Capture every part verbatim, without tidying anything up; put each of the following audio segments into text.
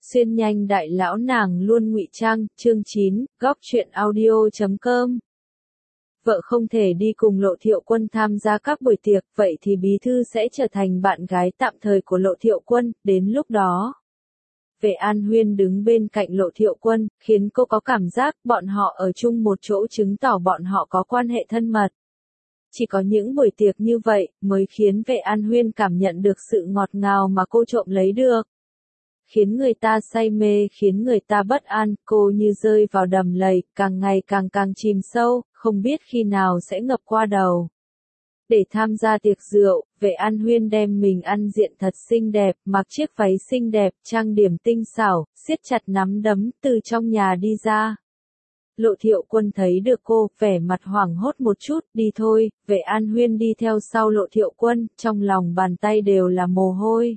Xuyên nhanh đại lão nàng luôn ngụy trang, chương chín, góc truyện audio chấm com. Vợ không thể đi cùng Lộ Thiệu Quân tham gia các buổi tiệc, vậy thì bí thư sẽ trở thành bạn gái tạm thời của Lộ Thiệu Quân, đến lúc đó. Vệ An Huyên đứng bên cạnh Lộ Thiệu Quân, khiến cô có cảm giác bọn họ ở chung một chỗ chứng tỏ bọn họ có quan hệ thân mật. Chỉ có những buổi tiệc như vậy, mới khiến Vệ An Huyên cảm nhận được sự ngọt ngào mà cô trộm lấy được. Khiến người ta say mê, khiến người ta bất an, cô như rơi vào đầm lầy, càng ngày càng càng chìm sâu, không biết khi nào sẽ ngập qua đầu. Để tham gia tiệc rượu, Vệ An Huyên đem mình ăn diện thật xinh đẹp, mặc chiếc váy xinh đẹp, trang điểm tinh xảo, siết chặt nắm đấm, từ trong nhà đi ra. Lộ Thiệu Quân thấy được cô, vẻ mặt hoảng hốt một chút, đi thôi, Vệ An Huyên đi theo sau Lộ Thiệu Quân, trong lòng bàn tay đều là mồ hôi.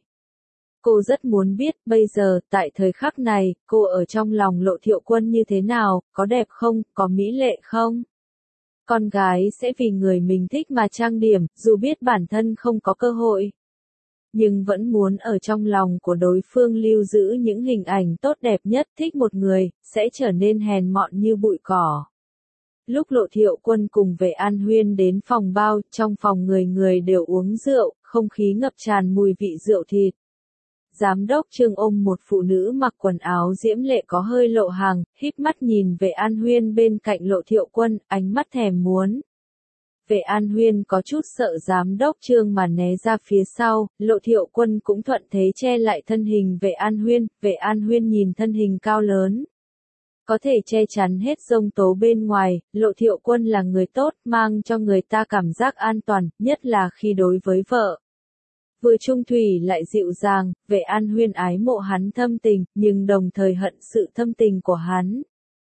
Cô rất muốn biết, bây giờ, tại thời khắc này, cô ở trong lòng Lộ Thiệu Quân như thế nào, có đẹp không, có mỹ lệ không? Con gái sẽ vì người mình thích mà trang điểm, dù biết bản thân không có cơ hội. Nhưng vẫn muốn ở trong lòng của đối phương lưu giữ những hình ảnh tốt đẹp nhất, thích một người, sẽ trở nên hèn mọn như bụi cỏ. Lúc Lộ Thiệu Quân cùng Vệ An Huyên đến phòng bao, trong phòng người người đều uống rượu, không khí ngập tràn mùi vị rượu thịt. Giám đốc Trương ôm một phụ nữ mặc quần áo diễm lệ có hơi lộ hàng, híp mắt nhìn Vệ An Huyên bên cạnh Lộ Thiệu Quân, ánh mắt thèm muốn. Vệ An Huyên có chút sợ giám đốc Trương mà né ra phía sau, Lộ Thiệu Quân cũng thuận thế che lại thân hình Vệ An Huyên, Vệ An Huyên nhìn thân hình cao lớn. Có thể che chắn hết giông tố bên ngoài, Lộ Thiệu Quân là người tốt, mang cho người ta cảm giác an toàn, nhất là khi đối với vợ. Vừa trung thủy lại dịu dàng, Vệ An Huyên ái mộ hắn thâm tình, nhưng đồng thời hận sự thâm tình của hắn.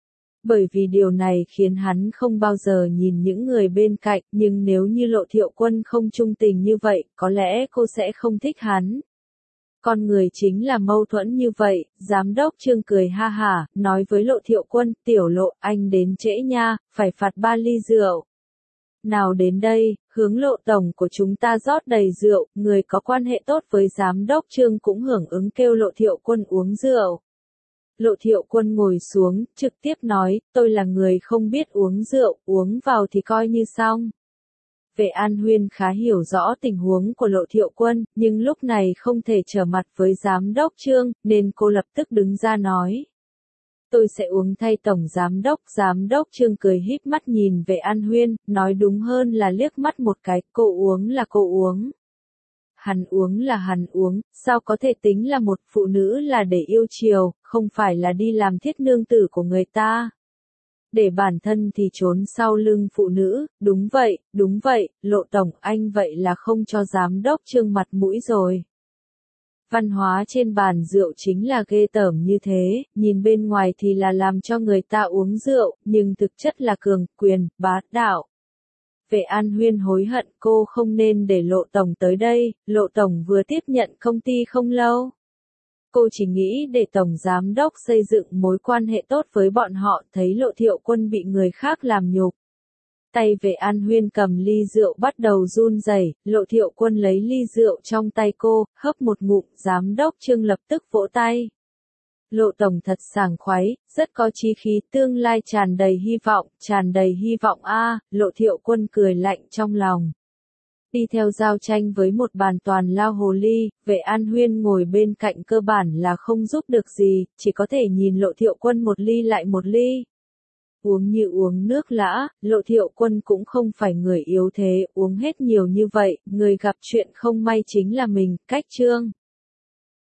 Bởi vì điều này khiến hắn không bao giờ nhìn những người bên cạnh, nhưng nếu như Lộ Thiệu Quân không trung tình như vậy, có lẽ cô sẽ không thích hắn. Con người chính là mâu thuẫn như vậy, giám đốc Trương cười ha hả, nói với Lộ Thiệu Quân, tiểu Lộ, anh đến trễ nha, phải phạt ba ly rượu. Nào đến đây, hướng Lộ tổng của chúng ta rót đầy rượu, người có quan hệ tốt với giám đốc Trương cũng hưởng ứng kêu Lộ Thiệu Quân uống rượu. Lộ Thiệu Quân ngồi xuống, trực tiếp nói, tôi là người không biết uống rượu, uống vào thì coi như xong. Vệ An Huyên khá hiểu rõ tình huống của Lộ Thiệu Quân, nhưng lúc này không thể trở mặt với giám đốc Trương, nên cô lập tức đứng ra nói. Tôi sẽ uống thay tổng giám đốc, giám đốc Trương cười híp mắt nhìn Vệ An Huyên, nói đúng hơn là liếc mắt một cái, cô uống là cô uống. Hắn uống là hắn uống, sao có thể tính là một phụ nữ là để yêu chiều, không phải là đi làm thiết nương tử của người ta. Để bản thân thì trốn sau lưng phụ nữ, đúng vậy, đúng vậy, Lộ tổng, anh vậy là không cho giám đốc Trương mặt mũi rồi. Văn hóa trên bàn rượu chính là ghê tởm như thế, nhìn bên ngoài thì là làm cho người ta uống rượu, nhưng thực chất là cường, quyền, bá đạo. Vệ An Huyên hối hận cô không nên để Lộ tổng tới đây, Lộ tổng vừa tiếp nhận công ty không lâu. Cô chỉ nghĩ để tổng giám đốc xây dựng mối quan hệ tốt với bọn họ, thấy Lộ Thiệu Quân bị người khác làm nhục. Tay Vệ An Huyên cầm ly rượu bắt đầu run rẩy, Lộ Thiệu Quân lấy ly rượu trong tay cô, hấp một ngụm, giám đốc Trương lập tức vỗ tay. Lộ tổng thật sảng khoái, rất có chí khí, tương lai tràn đầy hy vọng, tràn đầy hy vọng a, Lộ Thiệu Quân cười lạnh trong lòng. Đi theo giao tranh với một bàn toàn lao hồ ly, Vệ An Huyên ngồi bên cạnh cơ bản là không giúp được gì, chỉ có thể nhìn Lộ Thiệu Quân một ly lại một ly. Uống như uống nước lã, Lộ Thiệu Quân cũng không phải người yếu thế, uống hết nhiều như vậy, người gặp chuyện không may chính là mình, cách Trương.